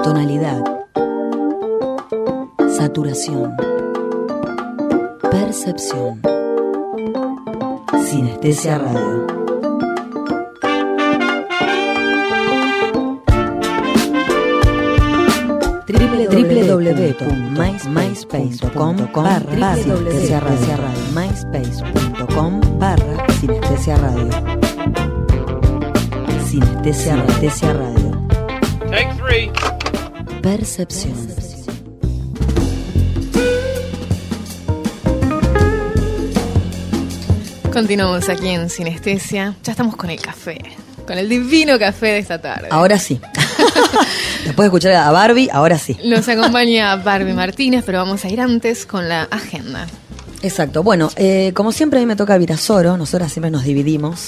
Tonalidad. Saturación. Percepción. Sinestesia Radio. www.myspace.com/sinestesia radio. myspace.com/sinestesia radio. Sinestesia Radio. Take 3. Percepción. Continuamos aquí en Sinestesia. Ya estamos con el café, con el divino café de esta tarde. Ahora sí. Después de escuchar a Barbie, ahora sí. Nos acompaña Barbie Martínez, pero vamos a ir antes con la agenda. Exacto. Bueno, como siempre a mí me toca Virasoro. Nosotras siempre nos dividimos.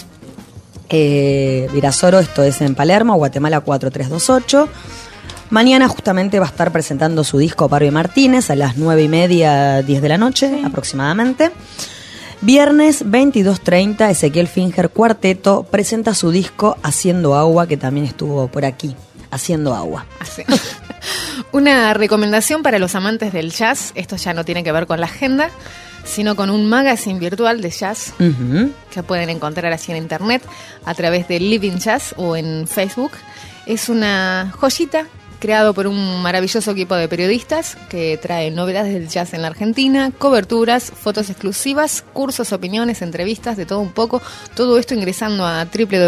Virasoro, esto es en Palermo, Guatemala 4328. Mañana justamente va a estar presentando su disco Barbie Martínez a las 9:30, 10 de la noche aproximadamente. Viernes 22:30, Ezequiel Finger Cuarteto presenta su disco Haciendo Agua, que también estuvo por aquí, Haciendo Agua. Así. Una recomendación para los amantes del jazz, esto ya no tiene que ver con la agenda, sino con un magazine virtual de jazz que pueden encontrar así en internet a través de Living Jazz o en Facebook. Es una joyita creado por un maravilloso equipo de periodistas que trae novedades del jazz en la Argentina, coberturas, fotos exclusivas, cursos, opiniones, entrevistas, de todo un poco. Todo esto ingresando a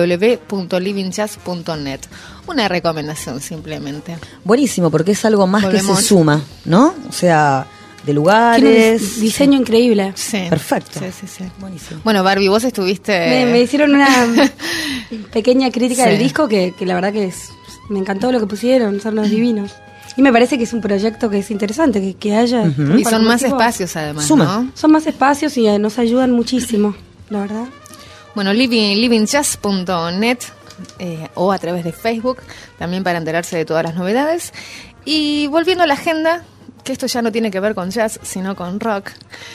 www.livingjazz.net. Una recomendación simplemente. Buenísimo, porque es algo más que se suma, ¿no? O sea, de lugares. Tiene un diseño increíble. Sí. Perfecto. Sí. Buenísimo. Bueno, Barbie, vos estuviste... Me hicieron una pequeña crítica del disco que la verdad que me encantó lo que pusieron, son unos divinos. Y me parece que es un proyecto que es interesante, que haya... Y son más espacios además, Suma. ¿no? Son más espacios y nos ayudan muchísimo, la verdad. Bueno, livingjazz.net o a través de Facebook, también para enterarse de todas las novedades. Y volviendo a la agenda, que esto ya no tiene que ver con jazz, sino con rock.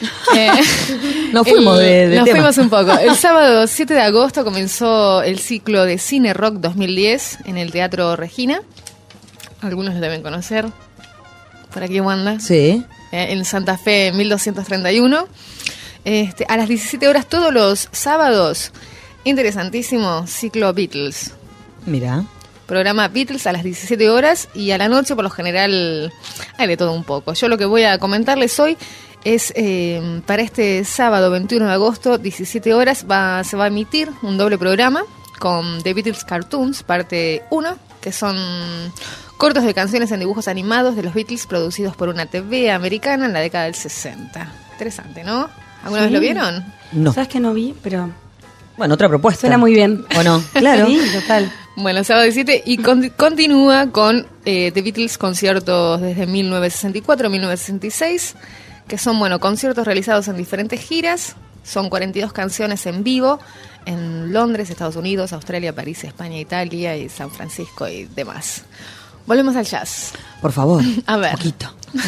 Nos fuimos Nos tema. fuimos un poco. El sábado 7 de agosto comenzó el ciclo de Cine Rock 2010 en el Teatro Regina. Algunos lo deben conocer. Por aquí Wanda. Sí. En Santa Fe 1231. A las 17 horas todos los sábados. Interesantísimo ciclo Beatles. Mira. Programa Beatles a las 17 horas y a la noche por lo general hay de todo un poco. Yo lo que voy a comentarles hoy es para este sábado 21 de agosto, 17 horas, se va a emitir un doble programa con The Beatles Cartoons, parte 1, que son cortos de canciones en dibujos animados de los Beatles producidos por una TV americana en la década del 60. Interesante, ¿no? ¿Alguna vez lo vieron? No. ¿Sabes que no vi? Pero Bueno, otra propuesta. suena muy bien. ¿O no? Claro. Sí, total. Bueno, sábado 17 y continúa con The Beatles conciertos desde 1964 a 1966, que son, conciertos realizados en diferentes giras. Son 42 canciones en vivo en Londres, Estados Unidos, Australia, París, España, Italia y San Francisco y demás. Volvemos al jazz. Por favor. A ver. Un poquito.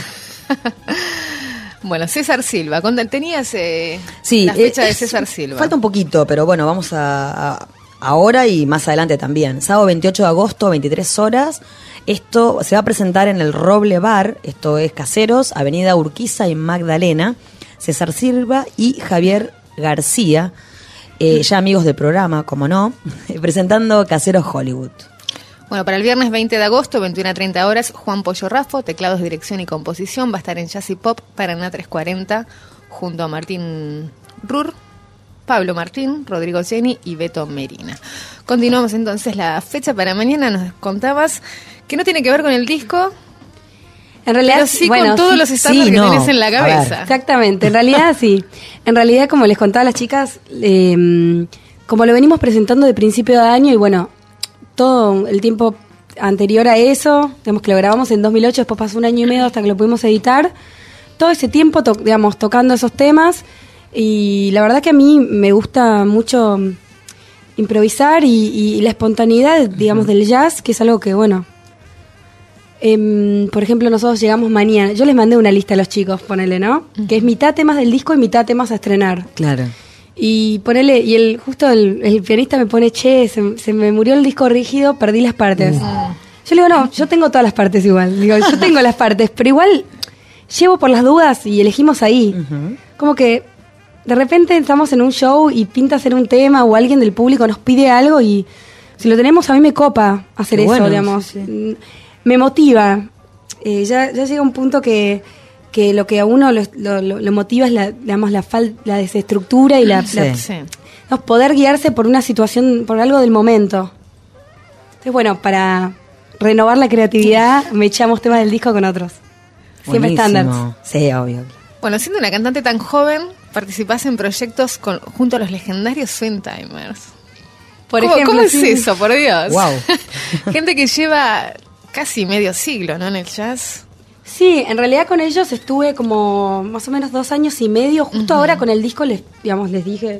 Bueno, César Silva. Tenías Sí, la fecha de César Silva. Falta un poquito, pero bueno, vamos a ahora y más adelante también. Sábado 28 de agosto, 23 horas. Esto se va a presentar en el Roble Bar. Esto es Caseros, Avenida Urquiza y Magdalena. César Silva y Javier García, ya amigos del programa, como no, presentando Caseros Hollywood. Bueno, para el viernes 20 de agosto, 21 a 30 horas, Juan Pollo Raffo, teclados, dirección y composición, va a estar en Jazz y Pop Paraná 340, junto a Martín Rur, Pablo Martín, Rodrigo Jenny y Beto Merina. Continuamos entonces la fecha para mañana. Nos contabas que no tiene que ver con el disco, En realidad, pero sí con todos los estándares que tenés en la cabeza. Exactamente, en realidad sí. En realidad, como les contaba a las chicas, como lo venimos presentando de principio de año y bueno, todo el tiempo anterior a eso, digamos que lo grabamos en 2008, después pasó 1 año y medio hasta que lo pudimos editar, todo ese tiempo tocando esos temas, y la verdad que a mí me gusta mucho improvisar y la espontaneidad, digamos, del jazz, que es algo que, bueno, por ejemplo, nosotros llegamos mañana, yo les mandé una lista a los chicos, ponele, ¿no? Que es mitad temas del disco y mitad temas a estrenar. Claro. Y ponele, y justo el pianista me pone, che, se me murió el disco rígido, perdí las partes. Yo le digo, no, yo tengo todas las partes igual. Digo, yo tengo las partes, pero igual llevo por las dudas y elegimos ahí. Uh-huh. Como que de repente estamos en un show y pinta hacer un tema o alguien del público nos pide algo y si lo tenemos a mí me copa hacer eso, bueno, digamos. Sí. Me motiva. Ya llega un punto que lo que a uno lo motiva es la desestructura y no, poder guiarse por una situación, por algo del momento. Entonces, bueno, para renovar la creatividad me echamos temas del disco con otros. Siempre estándares. Sí, obvio. Bueno, siendo una cantante tan joven, participás en proyectos junto a los legendarios Swingtimers. Por ejemplo, ¿Cómo es eso, por Dios? Wow. Gente que lleva casi medio siglo, ¿no?, en el jazz. Sí, en realidad con ellos estuve como más o menos 2 años y medio. Justo uh-huh. Ahora con el disco les dije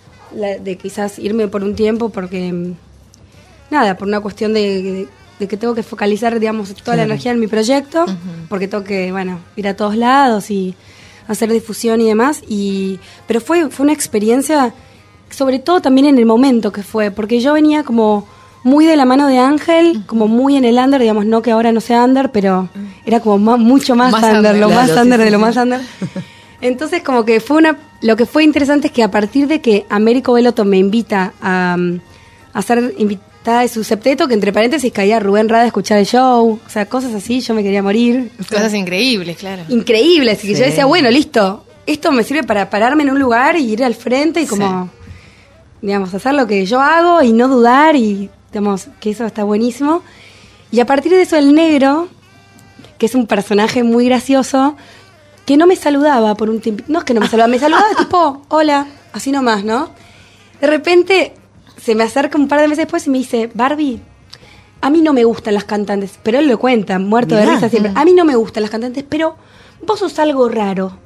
de quizás irme por un tiempo porque, nada, por una cuestión de que tengo que focalizar, digamos, toda la energía en mi proyecto, uh-huh. Porque tengo que, bueno, ir a todos lados y hacer difusión y demás. Pero fue una experiencia, sobre todo también en el momento que fue, porque yo venía como muy de la mano de Ángel, uh-huh. Como muy en el under, digamos, no que ahora no sea under, pero era como mucho más under, lo más under de lo más under. Entonces como que lo que fue interesante es que a partir de que Américo Beloto me invita a ser invitada de su septeto, que entre paréntesis caía Rubén Rada a escuchar el show, o sea, cosas así, yo me quería morir. Cosas increíbles, claro. Increíbles, y que yo decía, bueno, listo, esto me sirve para pararme en un lugar y ir al frente y como, digamos, hacer lo que yo hago y no dudar y, digamos, que eso está buenísimo. Y a partir de eso el negro, que es un personaje muy gracioso, que no me saludaba por un tiempo. No es que no me saludaba, me saludaba tipo, hola, así nomás, ¿no? De repente se me acerca un par de meses después y me dice, Barbie, a mí no me gustan las cantantes, pero él lo cuenta, muerto de risa siempre. A mí no me gustan las cantantes, pero vos sos algo raro.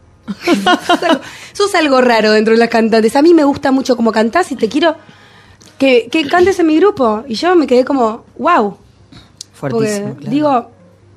sos algo raro dentro de las cantantes. A mí me gusta mucho cómo cantás y te quiero que cantes en mi grupo. Y yo me quedé como, wow. Fuertísimo, porque, claro.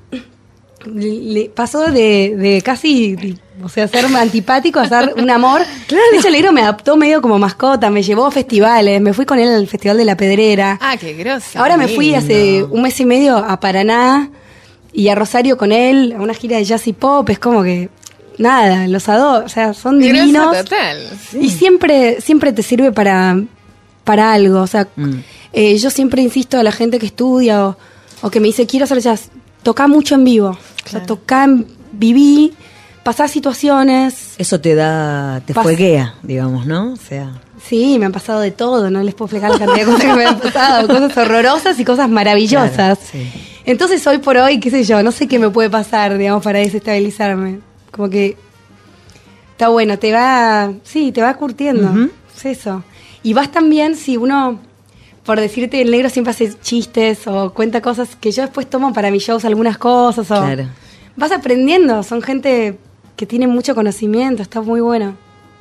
Digo, pasó de casi, o sea, ser antipático a ser un amor. Claro. De hecho, el negro me adoptó medio como mascota, me llevó a festivales, me fui con él al Festival de la Pedrera. Ah, qué groso. Ahora me fui hace 1 mes y medio a Paraná y a Rosario con él, a una gira de jazz y pop. Es como que, nada, los adoro, o sea, son divinos. Total. Sí. Y siempre te sirve para algo, o sea, yo siempre insisto a la gente que estudia o que me dice, quiero hacer jazz, toca mucho en vivo. Claro. O sea, viví, pasar situaciones. Eso te fueguea, digamos, ¿no? O sea. Sí, me han pasado de todo, no les puedo explicar la cantidad de cosas que me han pasado, cosas horrorosas y cosas maravillosas. Claro, sí. Entonces, hoy por hoy, qué sé yo, no sé qué me puede pasar, digamos, para desestabilizarme. Como que está bueno, te va curtiendo. Uh-huh. Es eso. Y vas también, si uno, por decirte, el negro siempre hace chistes o cuenta cosas que yo después tomo para mis shows, algunas cosas. Claro. Vas aprendiendo, son gente que tiene mucho conocimiento, está muy bueno.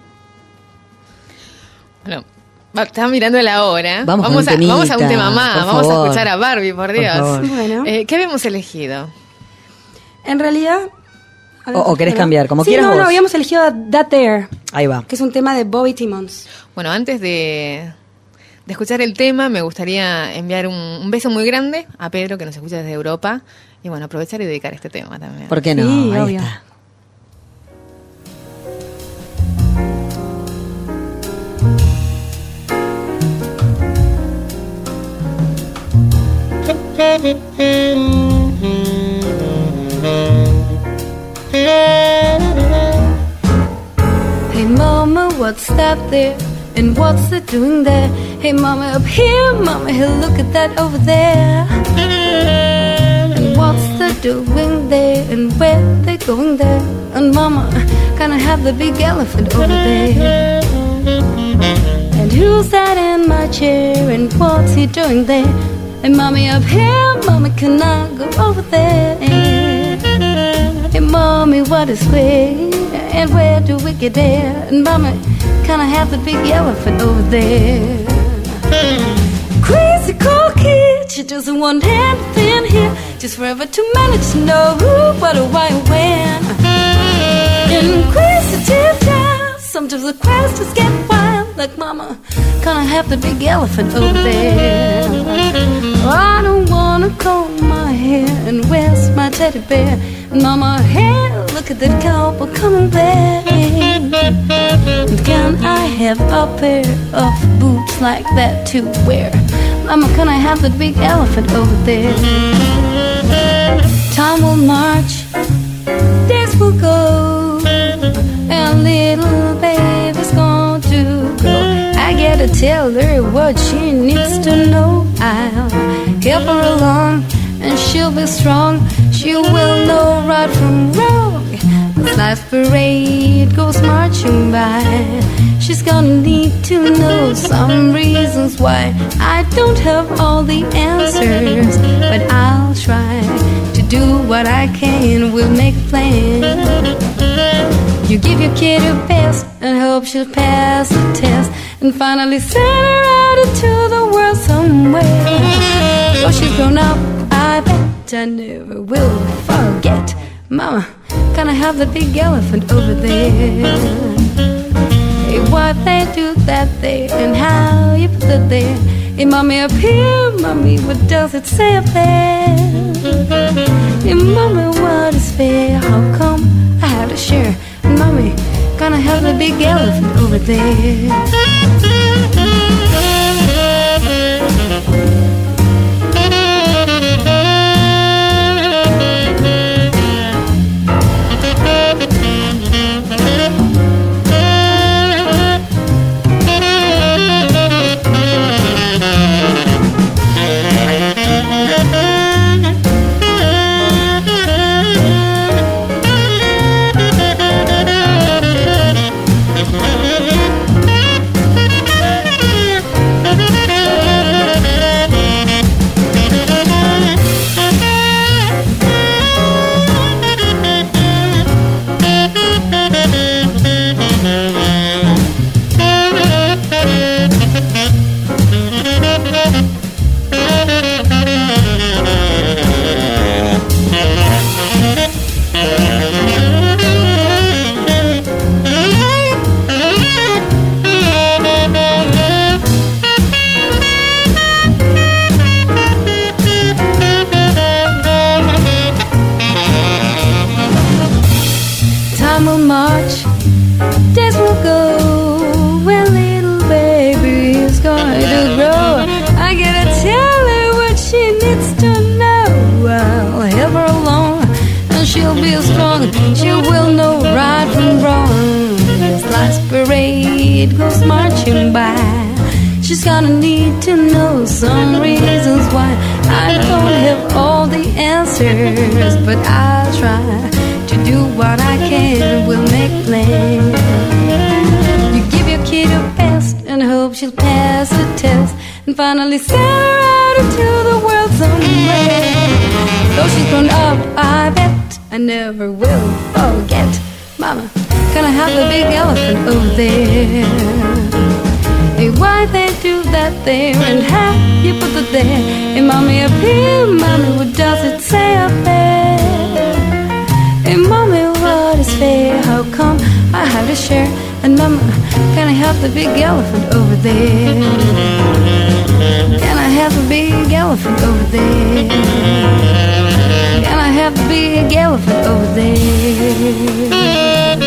Bueno, estaba mirando la hora. Vamos a un tema más, vamos a escuchar a Barbie, por Dios. Bueno. ¿Qué habíamos elegido? En realidad... O querés cambiar, como quieras vos. No, habíamos elegido That There. Ahí va. Que es un tema de Bobby Timmons. Bueno, antes de escuchar el tema, me gustaría enviar un beso muy grande a Pedro, que nos escucha desde Europa. Y bueno, aprovechar y dedicar este tema también. ¿Por qué no? Sí, ahí obvio. Está. Hey mama, what's that there? And what's it doing there? Hey mama, up here, mama, hey, look at that over there. And what's they doing there? And where they going there? And mama, gonna have the big elephant over there. And who's that in my chair? And what's he doing there? And mommy up here, mommy, can I go over there? Hey mommy, what is where? And where do we get there? And mommy, can I have the big elephant over there? Crazy cool kid, she doesn't want anything here. Just forever to manage to know who, what, or why, or when. Inquisitive child, sometimes the questions get wild. Like mama, can I have the big elephant over there? I don't want gonna comb my hair, and where's my teddy bear? And mama, hey, look at that cowboy coming there. And can I have a pair of boots like that to wear? Mama, can I have that big elephant over there? Time will march, days will go, and little baby's going to grow. I gotta tell her what she needs to know. I'll help her along, and she'll be strong. She will know right from wrong. As life's parade goes marching by, she's gonna need to know some reasons why. I don't have all the answers, but I'll try to do what I can. We'll make plans. You give your kid a pass and hope she'll pass the test, and finally send her out into the world somewhere. Oh, she's grown up, I bet I never will forget. Mama, can I have that big elephant over there? Hey, why they do that there, and how you put it there? Hey, mommy, up here, mommy, what does it say up there? Hey, mommy, what is fair? How come I have to share? Mommy, gonna have the big elephant over there. She's gonna need to know some reasons why. I don't have all the answers, but I'll try to do what I can. We'll make plans. You give your kid a pass and hope she'll pass the test, and finally send her out into the world somewhere. Though she's grown up, I bet I never will forget. Mama, can I have the big elephant over there? Hey, why they do that there, and how you put it there? Hey, mommy, up here, mommy, what does it say up there? Hey, mommy, what is fair? How come I have to share? And mama, can I have the big elephant over there? Can I have the big elephant over there? Can I have the big elephant over there?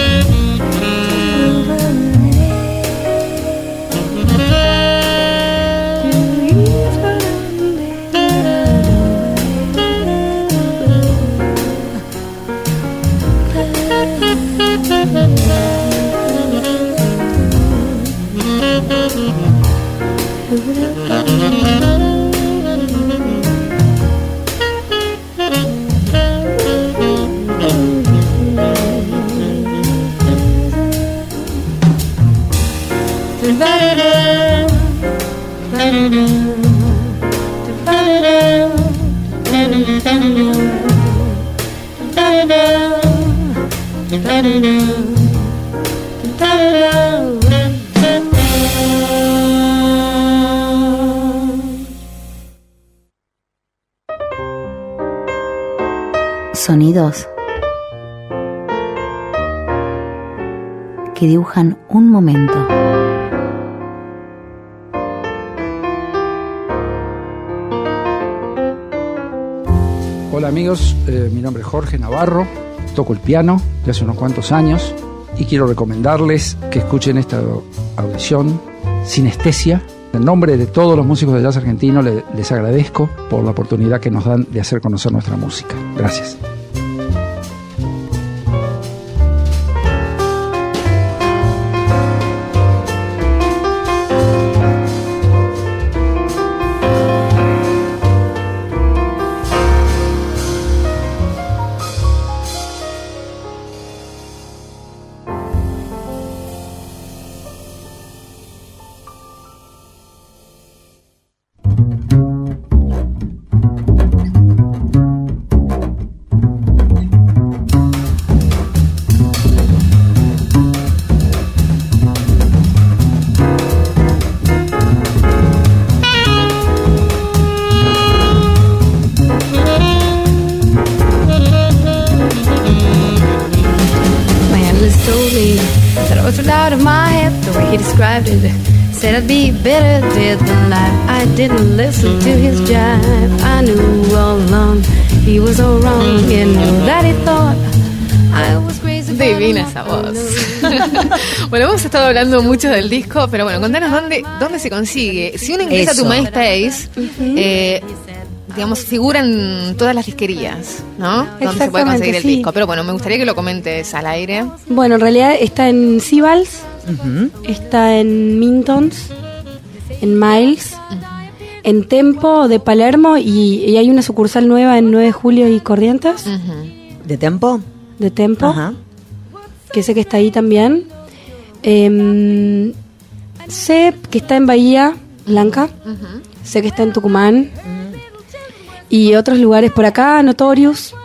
Sonidos que dibujan un momento. Hola amigos, mi nombre es Jorge Navarro, toco el piano de hace unos cuantos años y quiero recomendarles que escuchen esta audición Sinestesia. En nombre de todos los músicos de jazz argentino les agradezco por la oportunidad que nos dan de hacer conocer nuestra música. Gracias. Said I'd be better dead than alive. I didn't listen to his jive. I knew all along he was all wrong. And knew that he thought I was crazy. Divina esa voz. Bueno, hemos estado hablando mucho del disco, pero bueno, contanos dónde se consigue. Si uno ingresa a tu MySpace, digamos, figuran todas las disquerías, ¿no? Donde se puede conseguir el disco. Pero bueno, me gustaría que lo comentes al aire. Bueno, en realidad está en Sibals, está en Mintons, en Miles, en Tempo de Palermo y hay una sucursal nueva en 9 de Julio y Corrientes. ¿De Tempo? De Tempo, Ajá. Que sé que está ahí también. Sé que está en Bahía Blanca, sé que está en Tucumán y otros lugares por acá, Notorious.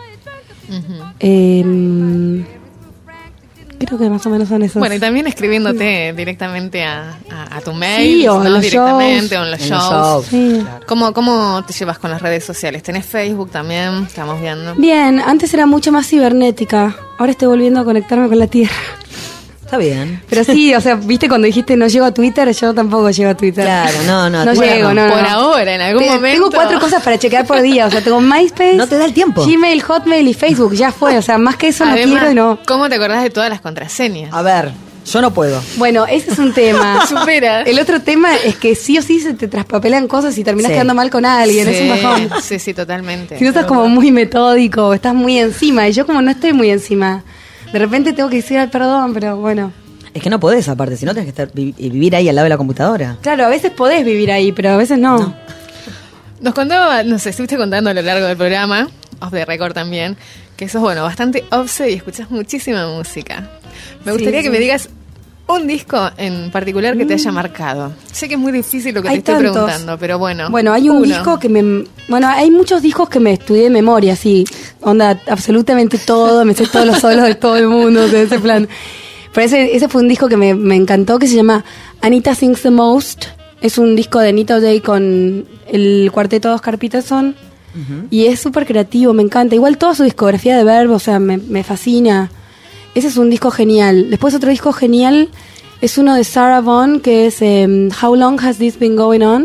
Creo que más o menos son esos. Bueno, y también escribiéndote directamente a tu mail, sí, o ¿no? los Directamente, shows. o en los shows. Sí. ¿Cómo te llevas con las redes sociales? ¿Tenés Facebook también? Estamos viendo. Bien, antes era mucho más cibernética. Ahora estoy volviendo a conectarme con la tierra. Está bien. Pero sí, o sea, viste cuando dijiste no llego a Twitter, yo tampoco llego a Twitter. Claro, no No bueno, llego, no. Por ahora, en algún momento. Tengo 4 cosas para chequear por día. O sea, tengo MySpace, No te da el tiempo. Gmail, Hotmail y Facebook. Ya fue. O sea, más que eso Además, no quiero y no. ¿cómo te acordás de todas las contraseñas? A ver, yo no puedo. Bueno, ese es un tema. Supera. El otro tema es que sí o sí se te traspapelan cosas y terminas Sí. quedando mal con alguien. Es un bajón. Sí, totalmente. Si no estás como muy metódico, estás muy encima. Y yo como no estoy muy encima. De repente tengo que decir, ay, perdón, pero bueno. Es que no podés aparte, si no tenés que estar vivir ahí al lado de la computadora. Claro, a veces podés vivir ahí, pero a veces no. Nos contaba, no sé, estuviste contando a lo largo del programa, off the record también, que sos, bueno, bastante obse y escuchás muchísima música. Me gustaría que me digas un disco en particular que te haya marcado. Sé que es muy difícil lo que Hay te estoy tantos. preguntando, pero bueno. Bueno, hay un disco que me... Bueno, hay muchos discos que me estudié de memoria, sí. Onda, absolutamente todo, me sé todos los solos de todo el mundo, de ese plan. Pero ese fue un disco que me encantó, que se llama Anita Sings the Most. Es un disco de Anita O'Day con el cuarteto de Oscar Peterson. Y es súper creativo, me encanta. Igual toda su discografía de Verbo, o sea, me fascina. Ese es un disco genial. Después otro disco genial es uno de Sarah Vaughan, que es How Long Has This Been Going On.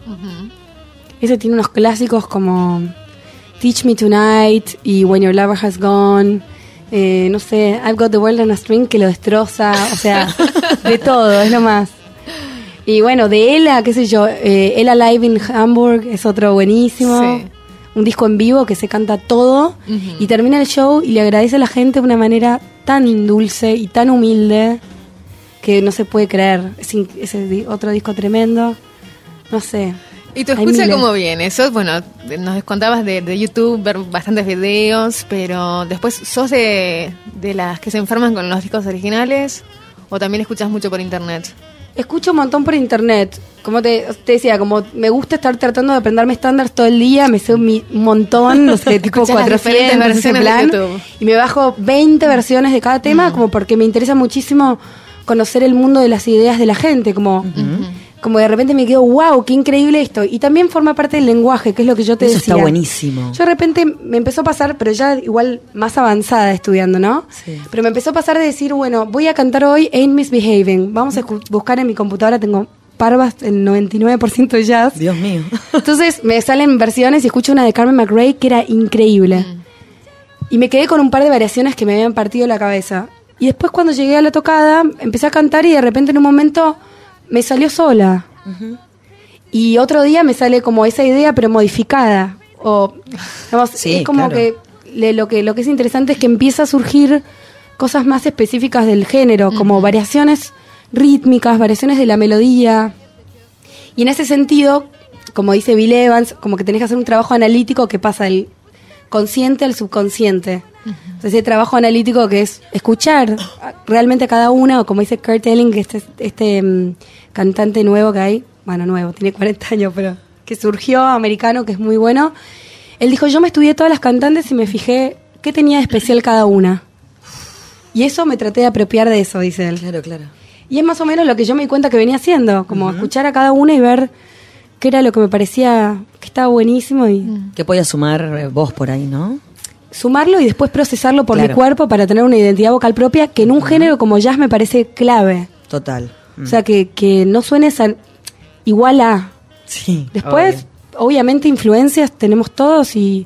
Ese tiene unos clásicos como Teach Me Tonight y When Your Lover Has Gone. No sé, I've Got the World on a String, que lo destroza. O sea, de todo, es lo más. Y bueno, de Ella, qué sé yo, Ella Live in Hamburg es otro buenísimo. Sí. Un disco en vivo que se canta todo y termina el show y le agradece a la gente de una manera tan dulce y tan humilde que no se puede creer. Ese otro disco tremendo. No sé. ¿Y tu Hay escucha miles. cómo viene? Eso, bueno, nos contabas de YouTube, ver bastantes videos, pero después, ¿sos de las que se enferman con los discos originales o también escuchas mucho por internet? Escucho un montón por internet. Como te decía, como me gusta estar tratando de aprenderme estándares todo el día, me sé un montón, no sé, tipo Escuchás las 400 diferentes ese versiones de plan, YouTube. y me bajo 20 versiones de cada tema, como porque me interesa muchísimo conocer el mundo de las ideas de la gente, como de repente me quedo, wow, qué increíble esto. Y también forma parte del lenguaje, que es lo que yo te Eso decía. está buenísimo. Yo de repente me empezó a pasar, pero ya igual más avanzada estudiando, ¿no? Sí. Pero me empezó a pasar de decir, bueno, voy a cantar hoy Ain't Misbehaving. Vamos a buscar en mi computadora, tengo parvas el 99% de jazz. Dios mío. Entonces me salen versiones y escucho una de Carmen McRae que era increíble. Y me quedé con un par de variaciones que me habían partido la cabeza. Y después cuando llegué a la tocada, empecé a cantar y de repente en un momento me salió sola. Y otro día me sale como esa idea pero modificada. O, digamos, Sí, es como claro. lo que es interesante es que empieza a surgir cosas más específicas del género, como variaciones rítmicas, variaciones de la melodía. Y en ese sentido, como dice Bill Evans, como que tenés que hacer un trabajo analítico que pasa del consciente al subconsciente. Entonces, ese trabajo analítico que es escuchar realmente a cada una, o como dice Kurt Elling, que este cantante nuevo que hay, bueno, nuevo, tiene 40 años, pero que surgió, americano, que es muy bueno. Él dijo, yo me estudié todas las cantantes y me fijé qué tenía de especial cada una. Y eso me traté de apropiar de eso, dice él. Claro, claro. Y es más o menos lo que yo me di cuenta que venía haciendo, como escuchar a cada una y ver qué era lo que me parecía que estaba buenísimo y ¿Qué podías sumar vos por ahí, no? sumarlo y después procesarlo por Claro. mi cuerpo para tener una identidad vocal propia que en un género como jazz me parece clave. Total. O sea, que no suenes igual a... Sí. Después, obviamente, influencias tenemos todos y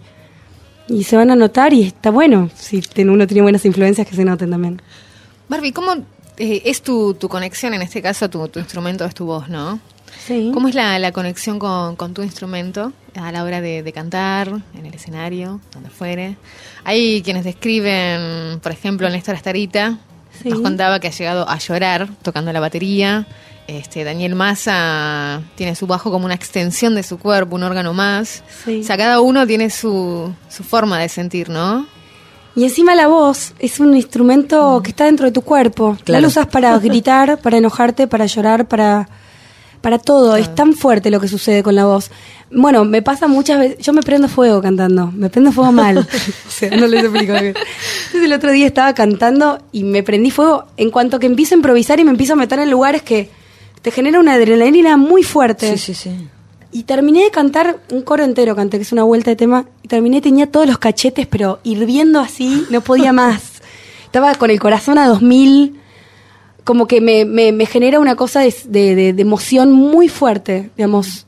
se van a notar y está bueno si uno tiene buenas influencias que se noten también. Barbie, ¿cómo es tu conexión? En este caso, tu instrumento es tu voz, ¿no? Sí. ¿Cómo es la conexión con tu instrumento a la hora de cantar, en el escenario, donde fuere? Hay quienes describen, por ejemplo, Néstor Astarita, Sí. nos contaba que ha llegado a llorar tocando la batería. Daniel Massa tiene su bajo como una extensión de su cuerpo, un órgano más. Sí. O sea, cada uno tiene su forma de sentir, ¿no? Y encima la voz es un instrumento que está dentro de tu cuerpo. Claro. No lo usas para gritar, para enojarte, para llorar, para todo. Es tan fuerte lo que sucede con la voz. Bueno, me pasa muchas veces. Yo me prendo fuego cantando. Me prendo fuego mal. O sea, no les explico. Entonces el otro día estaba cantando y me prendí fuego en cuanto que empiezo a improvisar y me empiezo a meter en lugares que te genera una adrenalina muy fuerte. Sí, sí, sí. Y terminé de cantar un coro entero, canté, que es una vuelta de tema, y terminé, tenía todos los cachetes, pero hirviendo así, no podía más. Estaba con el corazón a 2000, como que me genera una cosa de emoción muy fuerte, digamos.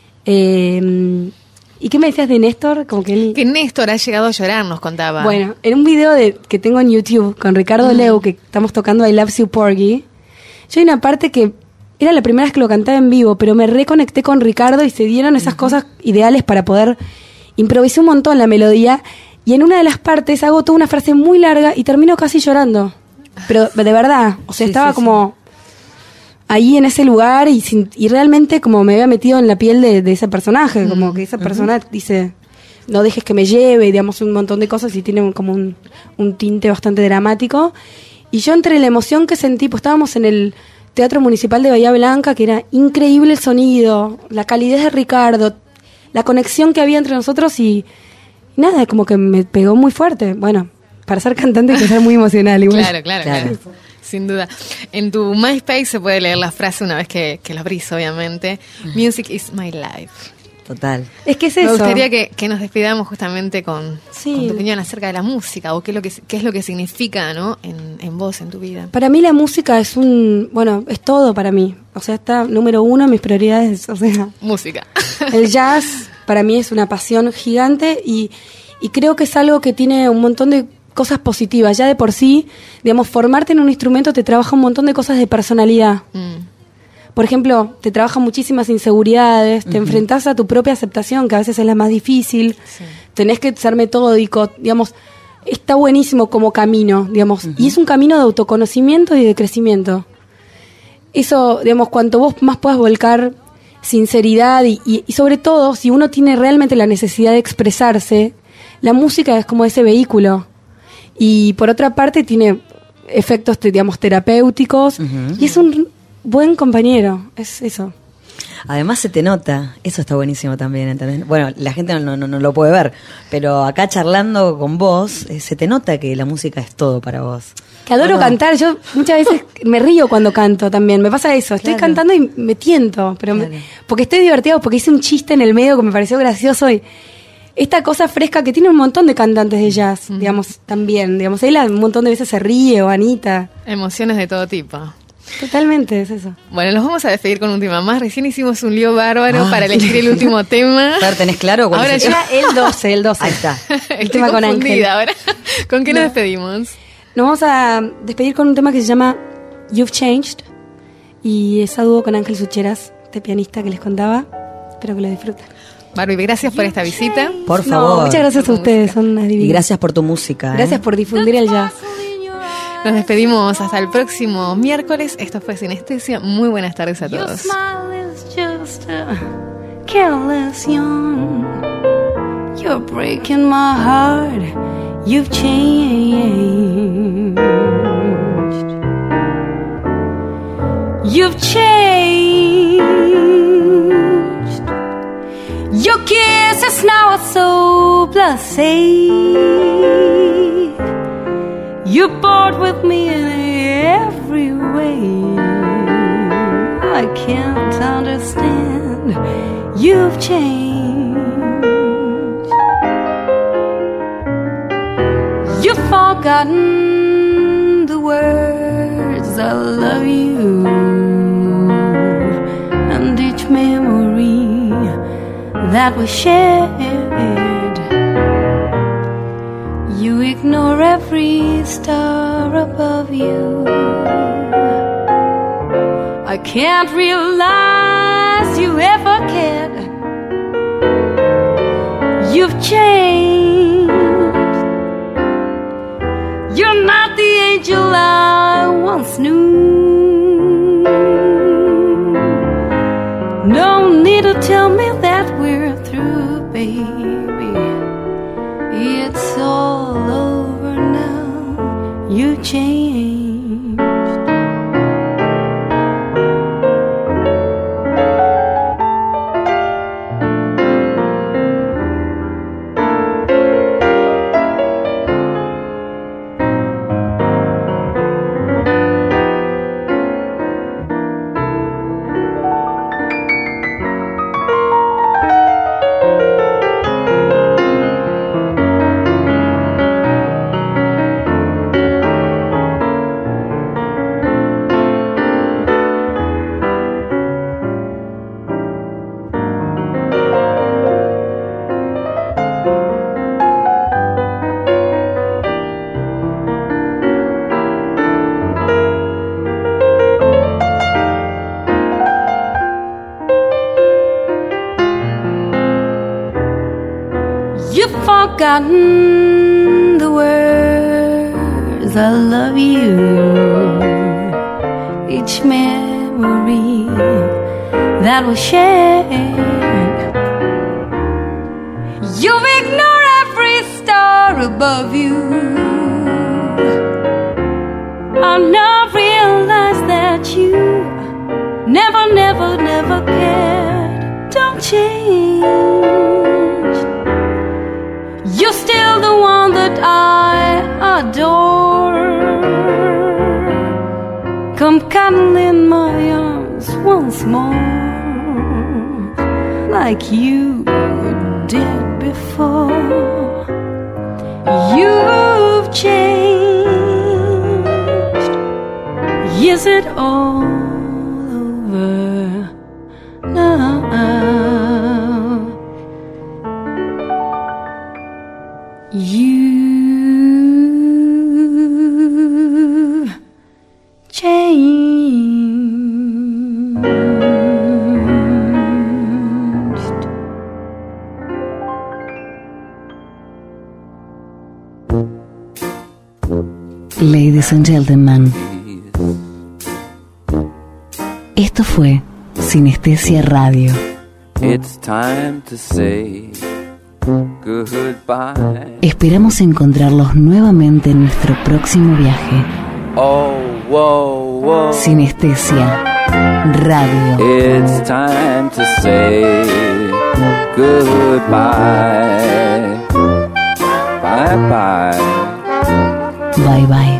¿Y qué me decías de Néstor? Como que él... Que Néstor ha llegado a llorar, nos contaba. Bueno, en un video que tengo en YouTube con Ricardo Leu, que estamos tocando I Love You Porgy, yo hay una parte que era la primera vez que lo cantaba en vivo, pero me reconecté con Ricardo y se dieron esas cosas ideales para poder improvisar un montón la melodía. Y en una de las partes hago toda una frase muy larga y termino casi llorando. Pero de verdad, o sea, Sí, estaba sí, como ahí en ese lugar y realmente como me había metido en la piel de ese personaje, como que esa persona dice, no dejes que me lleve, digamos, un montón de cosas y tiene como un tinte bastante dramático. Y yo entre la emoción que sentí, pues estábamos en el Teatro Municipal de Bahía Blanca, que era increíble el sonido, la calidez de Ricardo, la conexión que había entre nosotros y nada, como que me pegó muy fuerte. Bueno, para ser cantante hay que ser muy emocional igual. Claro. Sin duda. En tu MySpace se puede leer la frase una vez que lo abrís, obviamente. Music is my life. Total. Es que es Me eso. gustaría que nos despidamos justamente con Sí. tu opinión acerca de la música o qué es lo que significa, ¿no? En vos, en tu vida. Para mí la música es es todo para mí. O sea, está número uno en mis prioridades. O sea, Música. el jazz para mí es una pasión gigante y creo que es algo que tiene un montón de cosas positivas. Ya de por sí, digamos, formarte en un instrumento te trabaja un montón de cosas de personalidad. Por ejemplo, te trabaja muchísimas inseguridades, te enfrentás a tu propia aceptación, que a veces es la más difícil, tenés que ser metódico, digamos, está buenísimo como camino, digamos, y es un camino de autoconocimiento y de crecimiento. Eso, digamos, cuanto vos más puedas volcar sinceridad y sobre todo, si uno tiene realmente la necesidad de expresarse, la música es como ese vehículo. Y por otra parte tiene efectos, digamos, terapéuticos, y es un buen compañero, es eso. Además se te nota, eso está buenísimo también, ¿entendés? Bueno, la gente no lo puede ver, pero acá charlando con vos, se te nota que la música es todo para vos. Que adoro cantar, yo muchas veces me río cuando canto también, me pasa eso, estoy Claro. cantando y me tiento, pero Claro. porque estoy divertida, porque hice un chiste en el medio que me pareció gracioso y esta cosa fresca que tiene un montón de cantantes de jazz, digamos, también, digamos, él un montón de veces se ríe o Anita. Emociones de todo tipo. Totalmente, es eso. Bueno, los vamos a despedir con un tema más. Recién hicimos un lío bárbaro para elegir el último tema. Fer, ¿tenés claro cuál Ahora es el ya tema? El 12. Ahí está. Estoy tema con confundida Ángel. ahora. ¿Con qué nos despedimos? Nos vamos a despedir con un tema que se llama You've Changed. Y es a dúo con Ángel Sucheras, este pianista que les contaba. Espero que lo disfruten. Barbie, gracias por esta visita. Por favor. No, muchas gracias a ustedes, son unas divinas. Y gracias por tu música. Gracias por difundir el jazz. Nos despedimos hasta el próximo miércoles. Esto fue Sinestesia. Muy buenas tardes a Your todos. smile is just a careless yawn. You're breaking my heart. You've changed. You've changed. Your kisses now are so blasé. You're bored with me in every way. I can't understand. You've changed. You've forgotten the words I love you, and each memory that was shared. You ignore every star above you. I can't realize you ever cared. You've changed. You're not the angel I once knew. No need to tell me that we're through, baby. It's all over now. You changed. Forgotten the words I love you. Each memory that was shared. You ignore every star above you. I now realize that you never, never, never cared. Don't change. You're still the one that I adore. Come cuddle in my arms once more, like you did before. You've changed. Is it all over now? You changed. Ladies and gentlemen, esto fue Sinestesia Radio. It's time to say goodbye. Esperamos encontrarlos nuevamente en nuestro próximo viaje. Oh, whoa, whoa. Sinestesia Radio. It's time to say goodbye. Bye bye. Bye bye.